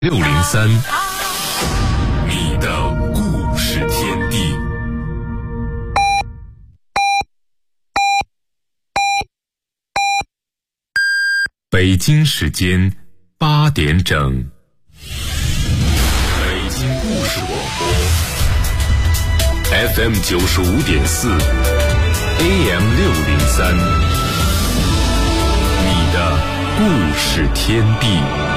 603，你的故事天地。北京时间8点整，北京故事广播 FM 95.4 AM 603，你的故事天地。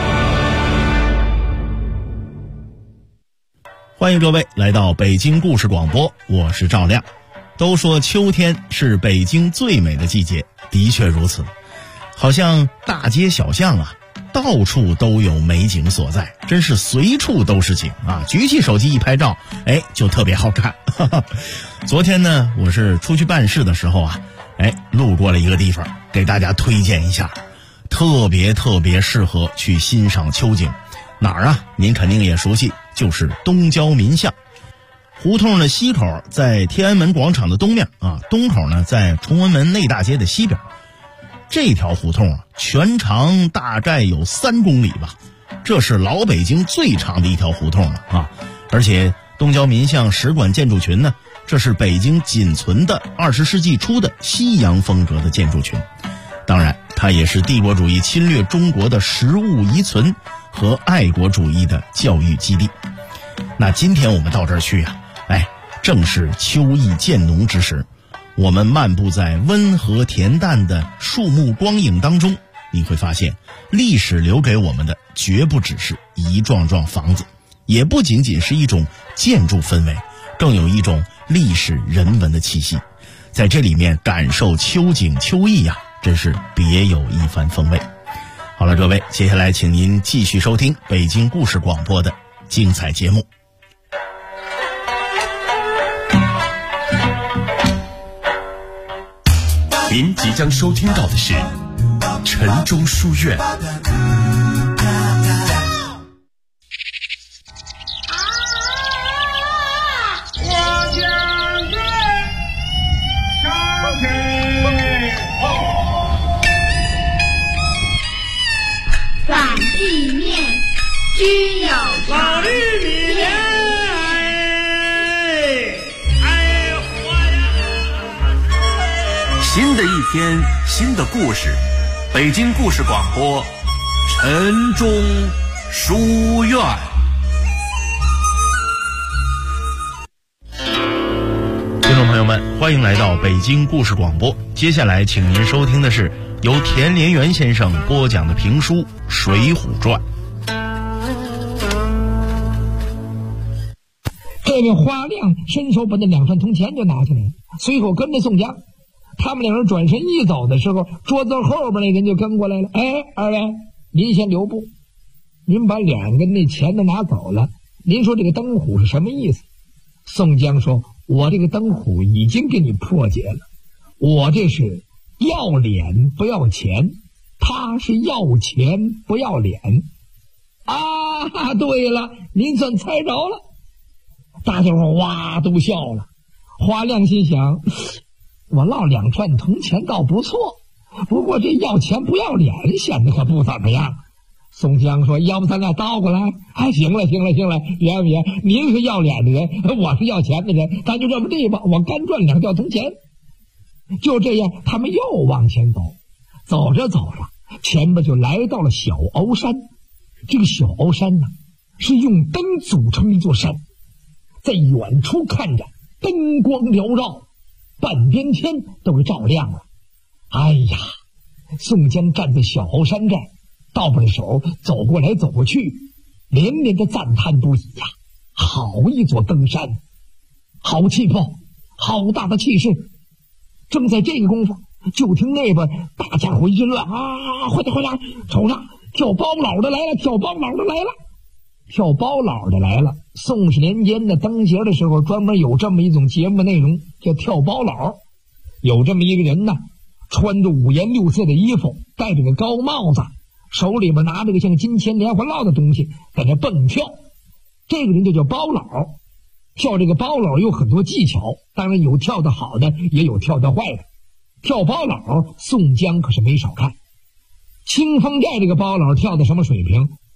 欢迎各位来到北京故事广播，我是赵亮。都说秋天是北京最美的季节，的确如此。好像大街小巷啊，到处都有美景所在，真是随处都是景啊！举起手机一拍照，就特别好看。昨天呢，我是出去办事的时候啊，路过了一个地方，给大家推荐一下，特别适合去欣赏秋景。哪儿啊？您肯定也熟悉，就是东郊民巷。胡同的西口在天安门广场的东面啊，东口呢在崇文门内大街的西边。这条胡同啊，全长大概有3公里吧，这是老北京最长的一条胡同了啊！而且东郊民巷使馆建筑群呢，这是北京仅存的20世纪初的西洋风格的建筑群。当然，它也是帝国主义侵略中国的实物遗存和爱国主义的教育基地。那今天我们到这儿去啊，正是秋意渐浓之时。我们漫步在温和恬淡的树木光影当中，你会发现历史留给我们的绝不只是一幢幢房子，也不仅仅是一种建筑氛围，更有一种历史人文的气息。在这里面感受秋景秋意啊，真是别有一番风味。好了，各位，接下来请您继续收听北京故事广播的精彩节目。 您即将收听到的是城中书院。 反地面均有老绿米莲， 新的一天，新的故事，北京故事广播，城中书院。 听众朋友们，欢迎来到北京故事广播。接下来请您收听的是由田连元先生播讲的评书《水浒传》。 这位花亮伸手把那2串铜钱就拿下来了，随口跟着宋江。他们2人转身一走的时候，桌子后边那人就跟过来了。二位，您先留步，您把2个那钱都拿走了，您说这个灯虎是什么意思？宋江说，我这个灯虎已经给你破解了，我这是要脸不要钱，他是要钱不要脸啊！对了，您算猜着了。大家伙哇都笑了。花亮心想，我落2串铜钱倒不错，不过这要钱不要脸显得可不怎么样。宋江说，要不咱俩倒过来？行了，别，您是要脸的人，我是要钱的人，咱就这么地吧，我干赚2吊铜钱。就这样，他们又往前走，走着前边就来到了小鳌山。这个小鳌山呢，是用灯组成一座山，在远处看着灯光缭绕，半边天都给照亮了。宋江站在小鳌山这儿，倒把手走过来走过去，连连的赞叹不已呀！好一座登山，好气魄，好大的气势。正在这个功夫，就听那边大家伙一阵乱啊！快点，瞅着跳包老的来了！跳包老的来了！宋氏年间的灯节的时候，专门有这么一种节目内容，叫跳包老。有这么一个人呢，穿着5颜6色的衣服，戴着个高帽子，手里边拿着个像金钱连环烙的东西，在那蹦跳。这个人就叫包老。跳这个包老有很多技巧，当然有跳得好的，也有跳得坏的。跳包老，宋江可是没少看。清风寨这个包老跳的什么水平？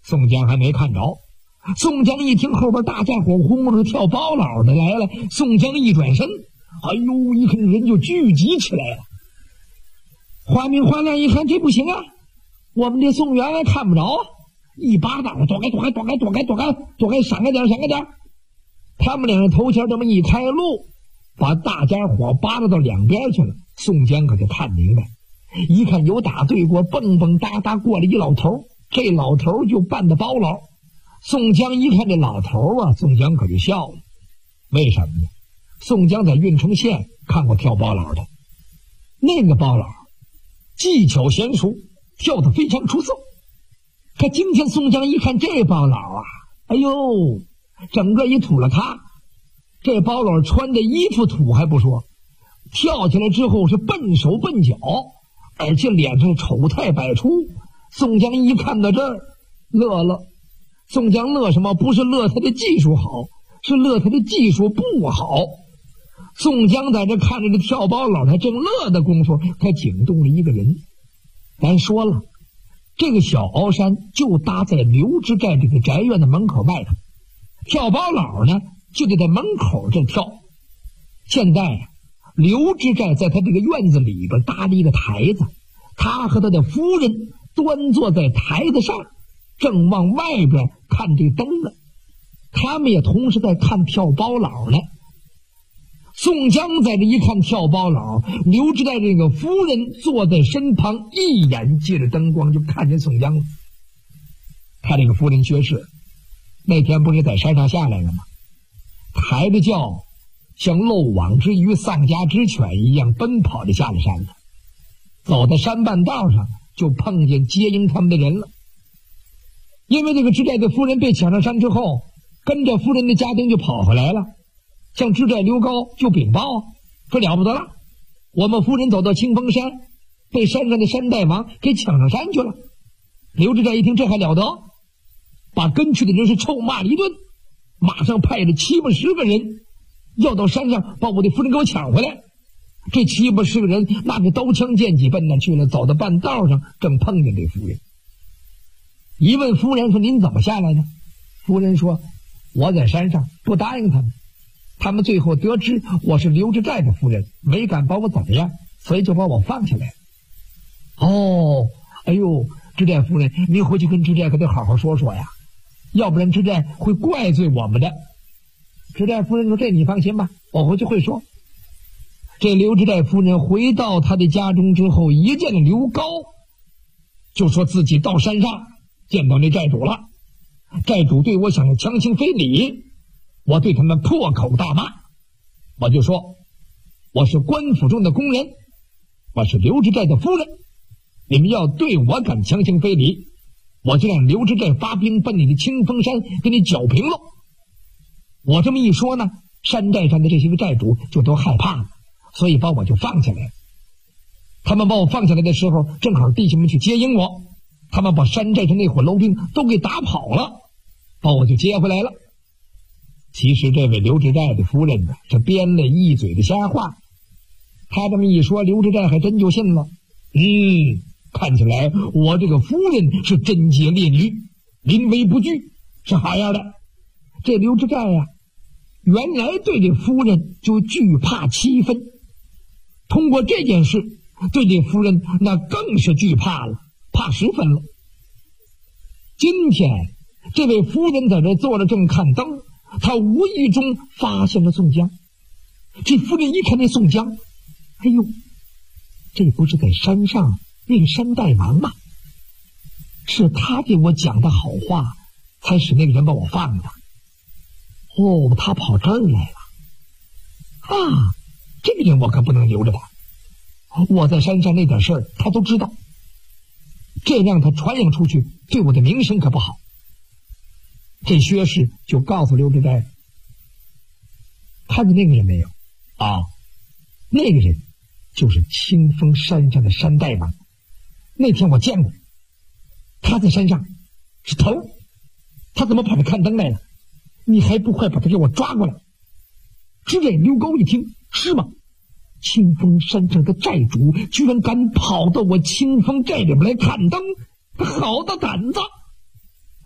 宋江还没看着。宋江一听后边大家伙呼呼跳包老的来了，宋江一转身，哎呦，一看人就聚集起来了。花明花亮一看这不行啊，我们这宋员外看不着啊，一巴掌躲开，闪开点。他们两人头前这么一开路，把大家伙扒拉到两边去了。宋江可就看明白，一看有打对过，蹦蹦哒哒过来一老头，这老头就扮的包老。宋江一看这老头啊，宋江可就笑了。为什么呢？宋江在郓城县看过跳包老的，那个包老技巧娴熟，跳得非常出色。可今天宋江一看这包老啊，哎呦，整个一土了咖。这包老穿的衣服土还不说，跳起来之后是笨手笨脚，而且脸上丑态百出。宋江一看到这儿乐了。宋江乐什么？不是乐他的技术好，是乐他的技术不好。宋江在这看着这跳包老他正乐的功夫，他惊动了一个人。咱说了，这个小鳌山就搭在刘知寨这个宅院的门口外头，跳包老呢就得在门口这跳。现在刘知寨在他这个院子里边搭了一个台子，他和他的夫人端坐在台子上，正往外边看这灯呢。他们也同时在看跳包老呢。宋江在这一看跳包老，刘知寨这个夫人坐在身旁，一眼借着灯光就看见宋江了。他这个夫人薛氏那天不是在山上下来了吗？抬着轿像漏网之鱼丧家之犬一样奔跑着下了山了。走到山半道上就碰见接应他们的人了。因为这个知寨的夫人被抢上山之后，跟着夫人的家丁就跑回来了，向知寨刘高就禀报说了不得了，我们夫人走到清风山，被山上的山大王给抢上山去了。刘知寨一听这还了得，把跟去的人是臭骂了一顿，马上派了70-80个人要到山上把我的夫人给我抢回来。这70-80个人拿着刀枪剑戟奔那去了，走到半道上正碰见这夫人。一问夫人说您怎么下来的？夫人说我在山上不答应他们，他们最后得知我是刘知寨的夫人，没敢把我怎么样，所以就把我放下来。哦，哎呦，知寨夫人您回去跟知寨可得好好说说呀，要不然知寨会怪罪我们的。知寨夫人说这你放心吧，我回去会说。这刘知寨夫人回到他的家中之后，一见了刘高，就说自己到山上见到那寨主了，寨主对我想要强行非礼，我对他们破口大骂。我就说我是官府中的工人，我是刘知寨的夫人，你们要对我敢强行非礼，我就让刘知寨发兵奔你的清风山给你剿平了。我这么一说呢，山寨上的这些个寨主就都害怕了，所以把我就放下来了。他们把我放下来的时候，正好弟兄们去接应我，他们把山寨上那伙楼兵都给打跑了，把我就接回来了。其实这位刘知寨的夫人呢，是编了一嘴的瞎话。他这么一说，刘知寨还真就信了。看起来我这个夫人是贞洁烈女，临危不惧，是好样的。这刘知寨呀，原来对这夫人就惧怕7分，通过这件事对这夫人那更是惧怕了，怕10分了。今天这位夫人在这坐着正看灯，她无意中发现了宋江。这夫人一看那宋江，哎呦，这不是在山上那个山大王吗？是他给我讲的好话，才使那个人把我放的。哦，他跑这儿来了啊！这个人我可不能留着他，我在山上那点事儿他都知道，这让他传扬出去，对我的名声可不好。这薛氏就告诉刘知寨，看见那个人没有啊？那个人就是清风山上的山大王，那天我见过，他在山上是头，他怎么跑着看灯来了？你还不快把他给我抓过来！知寨刘高一听，是吗？清风山上的寨主居然敢跑到我清风寨里边来看灯，他好大胆子！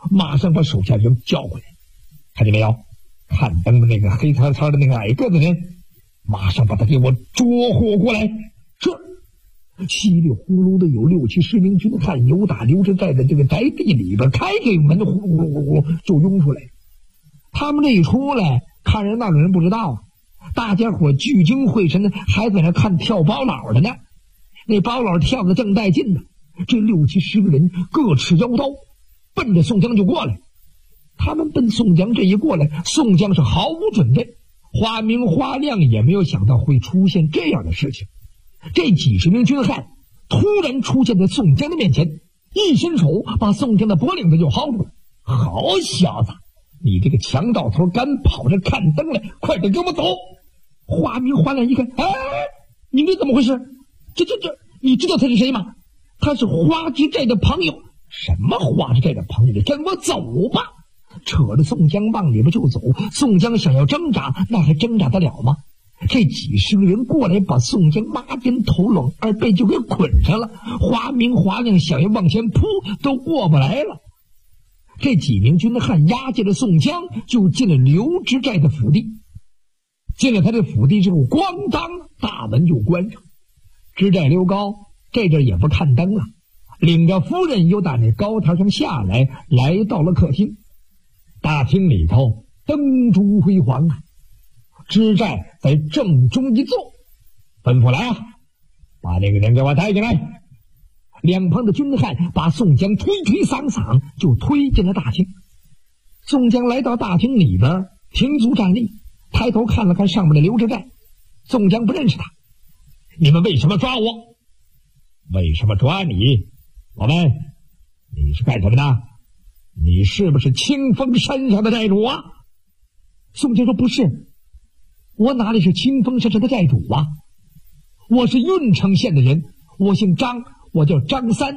马上把手下人叫过来。看见没有？看灯的那个黑擦擦的那个矮个子人，马上把他给我捉获过来。是，稀里呼噜的有6、7、10名军汉由打刘知寨的这个宅地里边开开门，呼噜呼噜就涌出来。他们这一出来，看热闹的人不知道啊，大家伙聚精会神的还在那看跳包老的呢。那包老跳得正带劲呢，这6、7、10个人各持腰刀，奔着宋江就过来。他们奔宋江这一过来，宋江是毫无准备，花明花亮也没有想到会出现这样的事情。这几十名军汉突然出现在宋江的面前，一伸手把宋江的脖领子就薅住了。好小子，你这个强盗头敢跑着看灯来，快点给我走！花明花亮一看，哎，你这怎么回事？这，你知道他是谁吗？他是花知寨的朋友。什么花知寨的朋友？你跟我走吧！扯着宋江往里边就走。宋江想要挣扎，那还挣扎得了吗？这几十个人过来，把宋江抹肩头冷二背就给捆上了。花明花亮想要往前扑，都过不来了。这几名军汉押解了宋江，就进了刘知寨的府邸。进了他的府邸之后，咣当，大门就关上。知寨刘高这阵也不看灯了，领着夫人又打那高台上下来，来到了客厅。大厅里头灯烛辉煌啊，知寨在正中一坐，吩咐来啊，把那个人给我抬进来。两旁的军汉把宋江推搡搡就推进了大厅。宋江来到大厅里边，停足站立，抬头看了看上面的刘知寨。宋江不认识他。你们为什么抓我？为什么抓你？我问你是干什么的？你是不是清风山上的寨主啊？宋江说不是，我哪里是清风山上的寨主啊？我是郓城县的人，我姓张，我叫张三。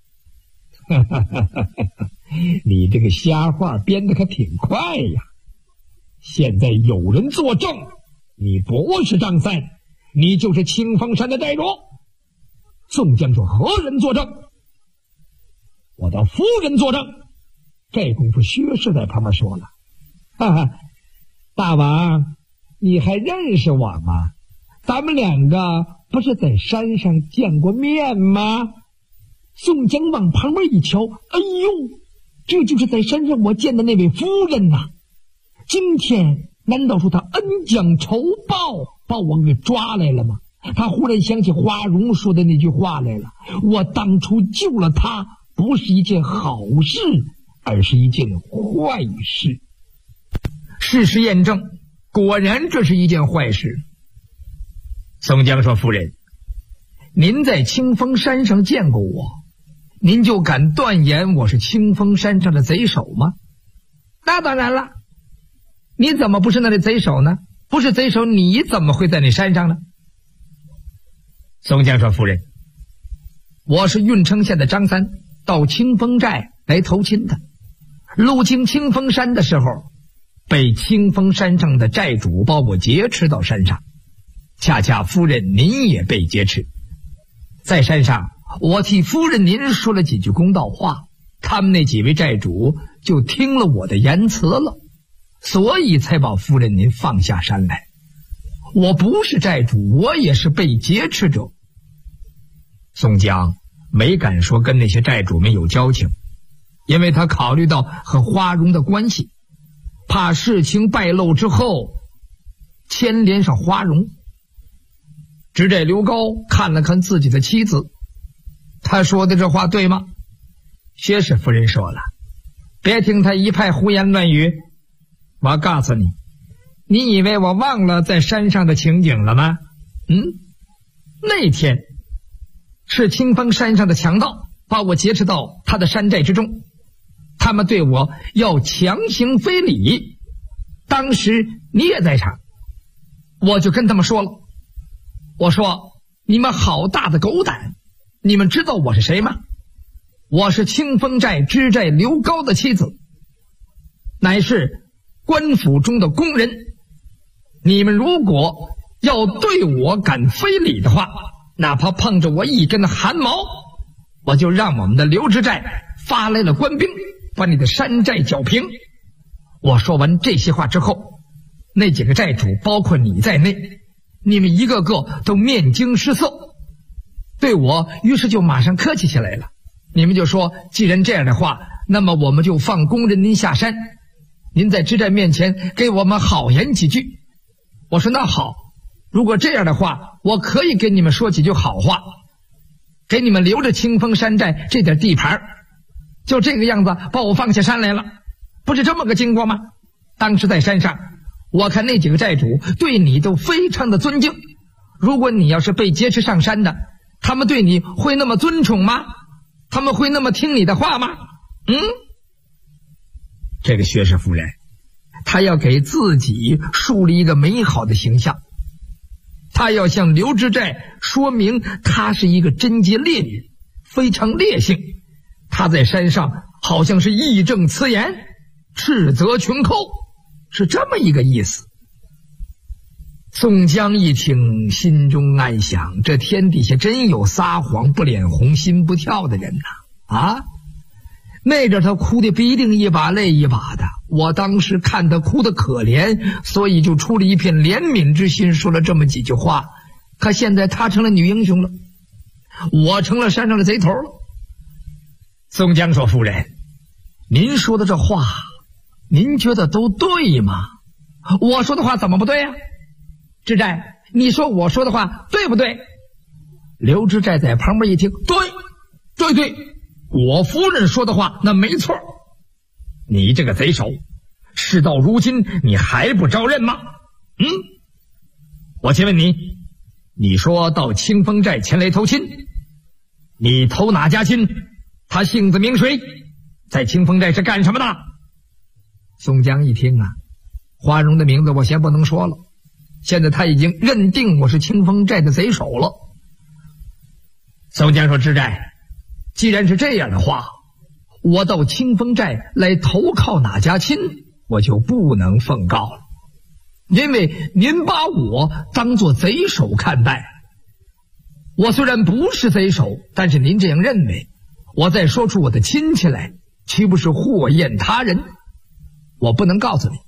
你这个瞎话编得可挺快呀！现在有人作证，你不是张三，你就是清风山的寨主。宋江说何人作证？我的夫人作证。这功夫薛氏在旁边说了，哈哈，大王你还认识我吗？咱们两个不是在山上见过面吗？宋江往旁边一瞧，哎呦，这就是在山上我见的那位夫人呐！今天难道说他恩将仇报，把我给抓来了吗？他忽然想起花荣说的那句话来了，我当初救了他不是一件好事，而是一件坏事。事实验证，果然这是一件坏事。宋江说，夫人，您在清风山上见过我，您就敢断言我是清风山上的贼首吗？那当然了，你怎么不是那里贼首呢？不是贼首，你怎么会在那山上呢？宋江说，夫人，我是郓城县的张三，到清风寨来投亲的。路经清风山的时候，被清风山上的寨主把我劫持到山上，恰恰夫人您也被劫持。在山上我替夫人您说了几句公道话，他们那几位寨主就听了我的言辞了，所以才把夫人您放下山来。我不是寨主，我也是被劫持者。宋江没敢说跟那些寨主们有交情，因为他考虑到和花荣的关系，怕事情败露之后牵连上花荣。知寨刘高看了看自己的妻子，他说的这话对吗？薛氏夫人说了，别听他一派胡言乱语，我告诉你，你以为我忘了在山上的情景了吗？那天是清风山上的强盗把我劫持到他的山寨之中，他们对我要强行非礼，当时你也在场，我就跟他们说了，我说你们好大的狗胆，你们知道我是谁吗？我是清风寨知寨刘高的妻子，乃是官府中的工人，你们如果要对我敢非礼的话，哪怕碰着我一根汗毛，我就让我们的刘知寨发来了官兵， 把你的山寨剿平。我说完这些话之后，那几个寨主包括你在内，你们一个个都面惊失色，对我于是就马上客气起来了。你们就说，既然这样的话，那么我们就放工人您下山，您在知寨面前给我们好言几句。我说那好，如果这样的话，我可以给你们说几句好话，给你们留着清风山寨这点地盘，就这个样子把我放下山来了，不是这么个经过吗？当时在山上，我看那几个寨主对你都非常的尊敬，如果你要是被劫持上山的，他们对你会那么尊崇吗？他们会那么听你的话吗？这个薛氏夫人，她要给自己树立一个美好的形象，她要向刘知寨说明她是一个贞洁烈女，非常烈性。她在山上好像是义正辞严，斥责穷寇，是这么一个意思。宋江一听，心中暗想，这天底下真有撒谎不脸红心不跳的人呐！那阵他哭的必定一把泪一把的，我当时看他哭得可怜，所以就出了一片怜悯之心，说了这么几句话。可现在他成了女英雄了，我成了山上的贼头了。宋江说，夫人，您说的这话您觉得都对吗？我说的话怎么不对呀？知寨，你说我说的话对不对？刘知寨在旁边一听，对，我夫人说的话那没错。你这个贼首，事到如今你还不招认吗？我先问你，你说到清风寨前来投亲，你投哪家亲？他姓字名谁？在清风寨是干什么的？宋江一听花荣的名字我先不能说了，现在他已经认定我是清风寨的贼首了。宋江说，知寨，既然是这样的话，我到清风寨来投靠哪家亲，我就不能奉告了，因为您把我当作贼首看待。我虽然不是贼首，但是您这样认为，我再说出我的亲戚来，岂不是祸延他人？我不能告诉你。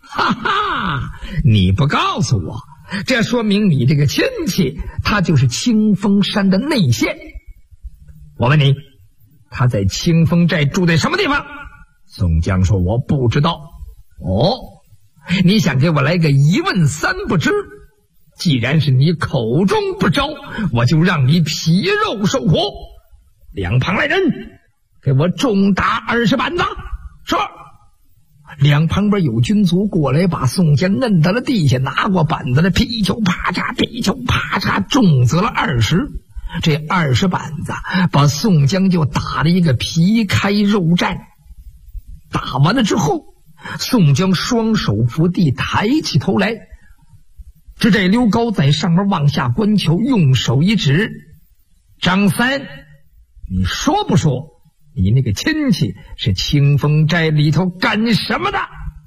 你不告诉我，这说明你这个亲戚他就是清风山的内线。我问你，他在清风寨住在什么地方？宋江说，我不知道。你想给我来个一问三不知？既然是你口中不招，我就让你皮肉受苦。两旁来人，给我重打20板子。是。两旁边有军卒过来，把宋江摁到了地下，拿过板子来，噼就啪嚓，噼就啪嚓，重责了20。这20板子把宋江就打了一个皮开肉绽。打完了之后，宋江双手扶地，抬起头来，知寨刘高在上面往下观瞧，用手一指，张三，你说不说你那个亲戚是清风寨里头干什么的？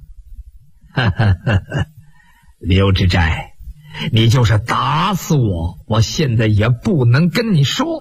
刘知寨，你就是打死我，我现在也不能跟你说。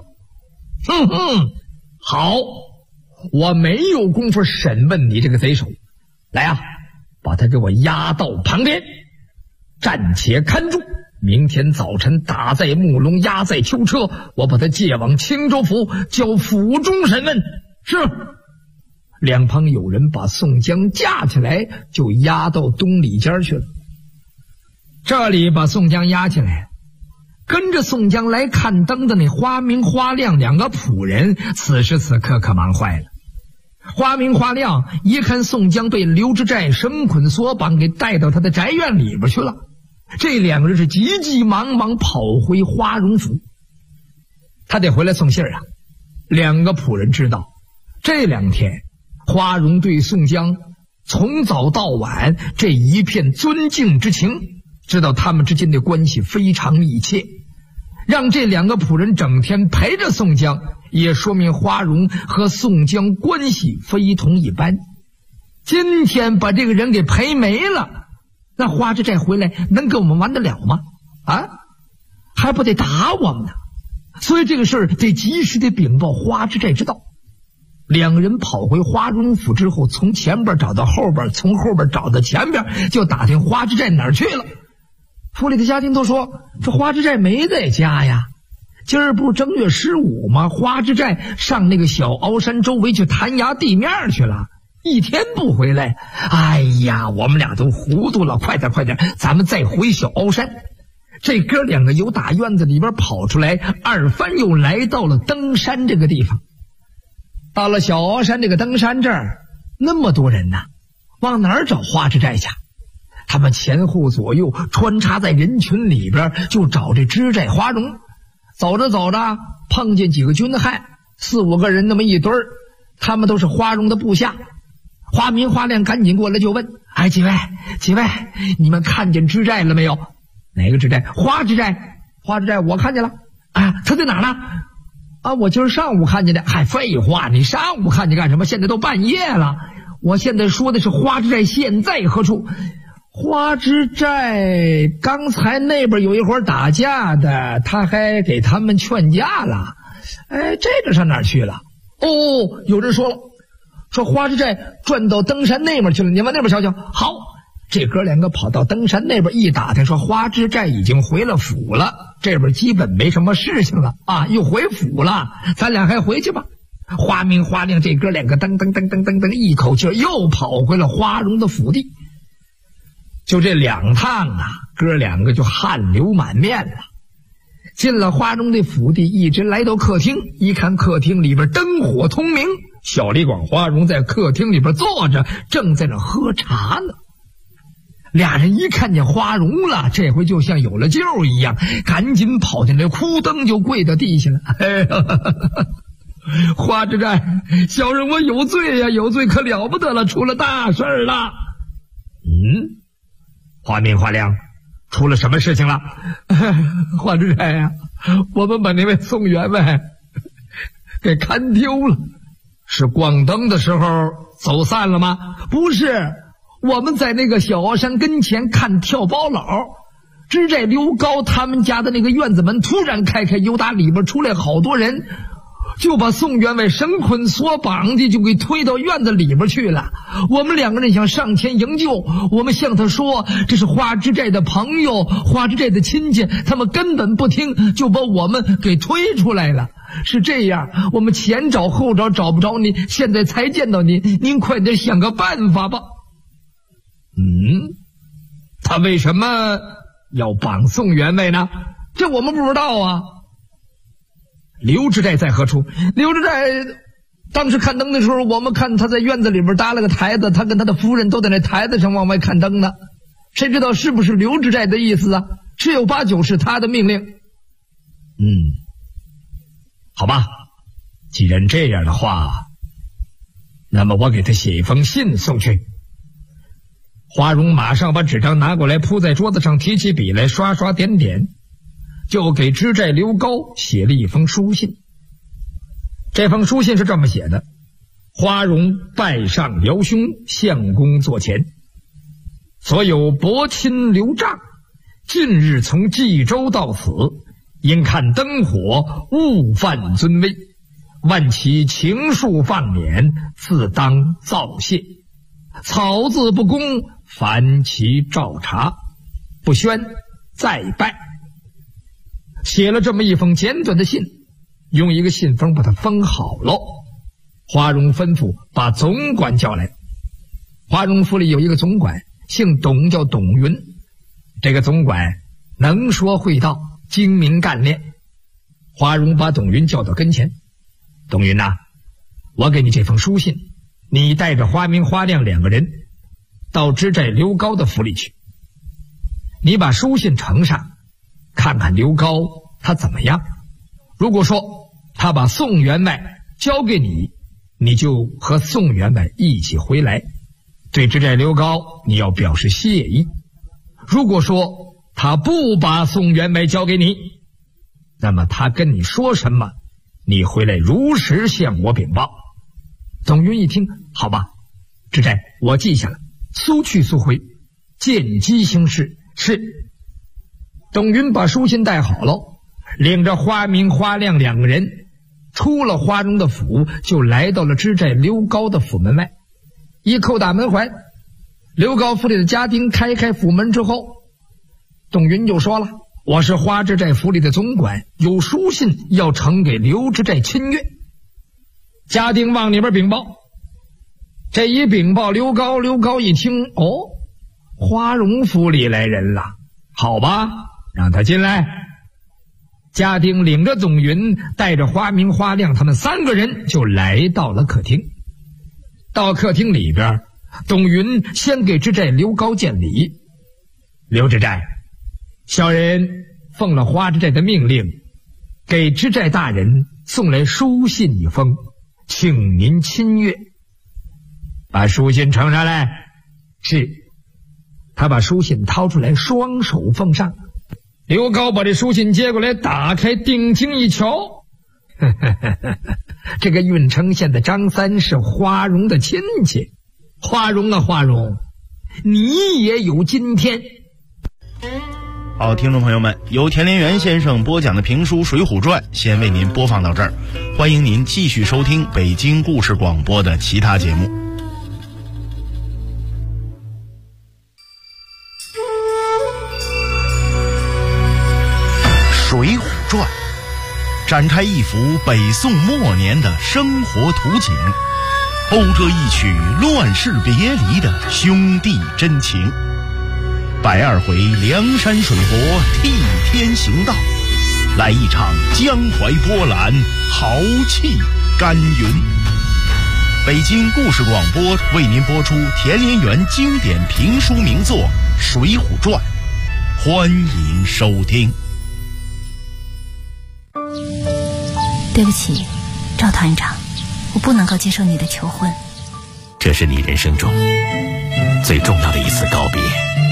好，我没有功夫审问你这个贼首。来把他给我押到旁边，暂且看住，明天早晨打在木笼，押在囚车，我把他借往青州府，交府中审问。是。两旁有人把宋江架起来，就押到东里间去了。这里把宋江押起来，跟着宋江来看灯的那花明花亮两个仆人，此时此刻可忙坏了。花明花亮一看宋江被刘知寨绳捆索绑，给带到他的宅院里边去了，这两个人是急急忙忙跑回花荣府，他得回来送信啊。两个仆人知道这2天花荣对宋江从早到晚这一片尊敬之情，知道他们之间的关系非常密切，让这两个仆人整天陪着宋江，也说明花荣和宋江关系非同一般。今天把这个人给陪没了，那花知寨回来能跟我们玩得了吗？还不得打我们呢？所以这个事儿得及时的禀报花知寨知道。 两个人跑回花荣府之后，从前边找到后边，从后边找到前边，就打听花之寨哪儿去了。府里的家丁都说，这花之寨没在家呀，今儿不是正月15吗？花之寨上那个小鳌山周围去弹牙地面去了，一天不回来。哎呀，我们俩都糊涂了，快点，咱们再回小鳌山。这哥两个由大院子里边跑出来，二番又来到了登山这个地方。到了小鳌山这个登山这儿，那么多人呢，往哪儿找花之寨去？他们前后左右穿插在人群里边，就找这支寨花荣。走着碰见几个军汉，4、5个人那么一堆儿，他们都是花荣的部下。花明花亮赶紧过来就问：哎，几位，你们看见支寨了没有？哪个支寨？花之寨。花之寨我看见了。啊，他在哪呢？啊，我今儿上午看见的。嗨，废话，你上午看见干什么？现在都半夜了。我现在说的是花之寨现在何处？花之寨刚才那边有一伙打架的，他还给他们劝架了。哎，这个上哪儿去了？哦，有人说了，说花之寨转到登山那边去了，你往那边瞧瞧。好，这哥两个跑到登山那边一打听，说花之寨已经回了府了，这边基本没什么事情了啊，又回府了，咱俩还回去吧。花明花亮这哥两个噔，一口气又跑回了花荣的府地。就这2趟啊，哥两个就汗流满面了。进了花荣的府地，一直来到客厅，一看客厅里边灯火通明，小李广、花荣在客厅里边坐着，正在那喝茶呢。俩人一看见花荣了，这回就像有了救一样，赶紧跑进来，哭噔就跪到地下了。哎呀，花之寨，小人我有罪呀，有罪可了不得了，出了大事了。花明花亮，出了什么事情了？花之寨呀，我们把那位宋员外给看丢了。是光灯的时候走散了吗？不是，我们在那个小鳌山跟前看跳包佬，支寨刘高他们家的那个院子门突然开，由打里边出来好多人，就把宋员外绳捆索绑的就给推到院子里边去了。我们2个人想上前营救，我们向他说这是花之寨的朋友，花之寨的亲戚，他们根本不听，就把我们给推出来了。是这样，我们前找后找找不着您，现在才见到您，您快点想个办法吧。他为什么要绑宋员外呢？这我们不知道啊。刘之寨在何处？刘之寨当时看灯的时候，我们看他在院子里边搭了个台子，他跟他的夫人都在那台子上往外看灯呢。谁知道是不是刘之寨的意思啊？十有八九是他的命令。好吧，既然这样的话，那么我给他写一封信送去。花荣马上把纸张拿过来，铺在桌子上，提起笔来，刷刷点点，就给支寨刘高写了一封书信。这封书信是这么写的：花荣拜上辽兄，相公座前，所有伯亲刘丈，近日从冀州到此，因看灯火，误犯尊威，万其情恕放免，自当造谢。草字不公，烦其照查，不宣再拜。写了这么一封简短的信，用一个信封把它封好了。花荣吩咐把总管叫来。花荣府里有一个总管，姓董，叫董云。这个总管能说会道，精明干练。花荣把董云叫到跟前。董云呐，我给你这封书信，你带着花明花亮2个人到支寨刘高的府里去。你把书信呈上，看看刘高他怎么样。如果说他把宋员外交给你，你就和宋员外一起回来，对支寨刘高你要表示谢意。如果说他不把宋员外交给你，那么他跟你说什么，你回来如实向我禀报。董云一听，好吧，支寨我记下了，速去速回，见机行事。是。董云把书信带好了，领着花明花亮2个人出了花荣的府，就来到了知寨刘高的府门外。一叩打门环，刘高府里的家丁开府门之后，董云就说了：“我是花知寨府里的总管，有书信要呈给刘知寨亲阅。”家丁往里边禀报，这一禀报刘高一听，哦，花荣府里来人了，好吧，让他进来。家丁领着总云，带着花明、花亮他们3个人就来到了客厅。到客厅里边，董云先给知寨刘高见礼。刘知寨，小人奉了花知寨的命令，给知寨大人送来书信一封，请您亲阅。把书信呈上来。是。他把书信掏出来，双手奉上。刘高把这书信接过来，打开定睛一瞧，这个郓城县的张三是花荣的亲戚。花荣啊，花荣，你也有今天。 好，听众朋友们，由田连元先生播讲的评书《水浒传》先为您播放到这儿，欢迎您继续收听北京故事广播的其他节目。《水浒传》展开一幅北宋末年的生活图景，勾着一曲乱世别离的兄弟真情。120回梁山水泊替天行道，来一场江淮波澜，豪气干云。北京故事广播为您播出田连元经典评书名作《水浒传》，欢迎收听。 对不起，赵团长，我不能够接受你的求婚。 这是你人生中最重要的一次告别，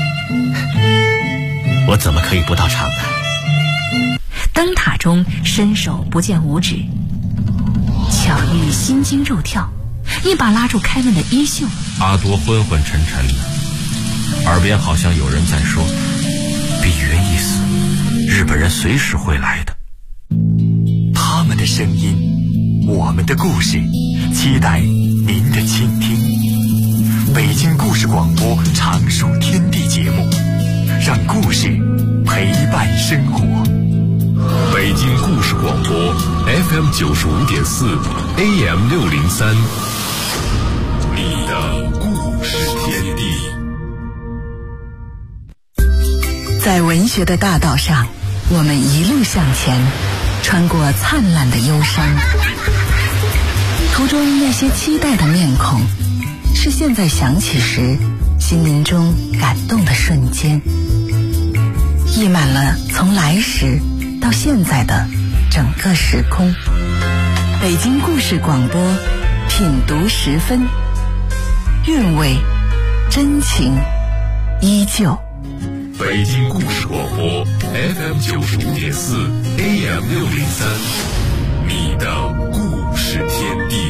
我怎么可以不到场呢？ 灯塔中伸手不见五指，巧遇心惊肉跳，一把拉住开门的衣袖。 阿多昏昏沉沉的，耳边好像有人在说：“比云一死，日本人随时会来的。” 他们的声音，我们的故事，期待您的倾听。北京故事广播常数天地节目，让故事陪伴生活。 北京故事广播 FM 95.4 AM 603，你的故事天地。 在文学的大道上，我们一路向前，穿过灿烂的忧伤，途中那些期待的面孔，是现在想起时心灵中感动的瞬间，溢满了从来时到现在的整个时空。北京故事广播，品读10分，韵味真情依旧。 北京故事广播 FM 95.4 AM 603，你的故事天地。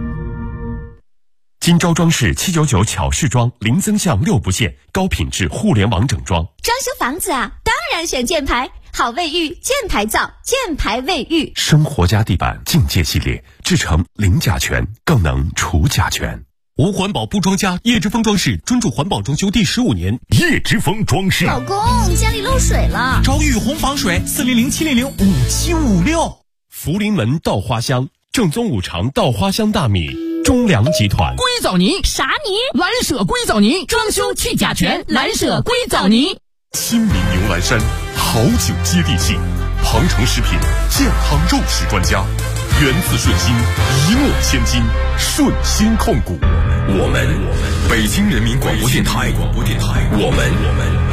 金招装饰799巧饰装，零增项6不限，高品质互联网整装。 装修房子啊，当然选箭牌，好卫浴，箭牌造，箭牌卫浴。 生活家地板境界系列，制成零甲醛，更能除甲醛。无环保不装家，叶之峰装饰专注环保装修第15年。叶之峰装饰。 老公，家里漏水了， 找雨虹防水，400-700-5756。 福临门稻花香，正宗五常稻花香大米，中粮集团。 硅藻泥啥泥？ 蓝舍硅藻泥，装修去甲醛，蓝舍硅藻泥。 新民牛栏山，好酒接地气。庞城食品健康肉食专家，源自顺心，一诺千金，顺心控股。 我们北京人民广播电台，我们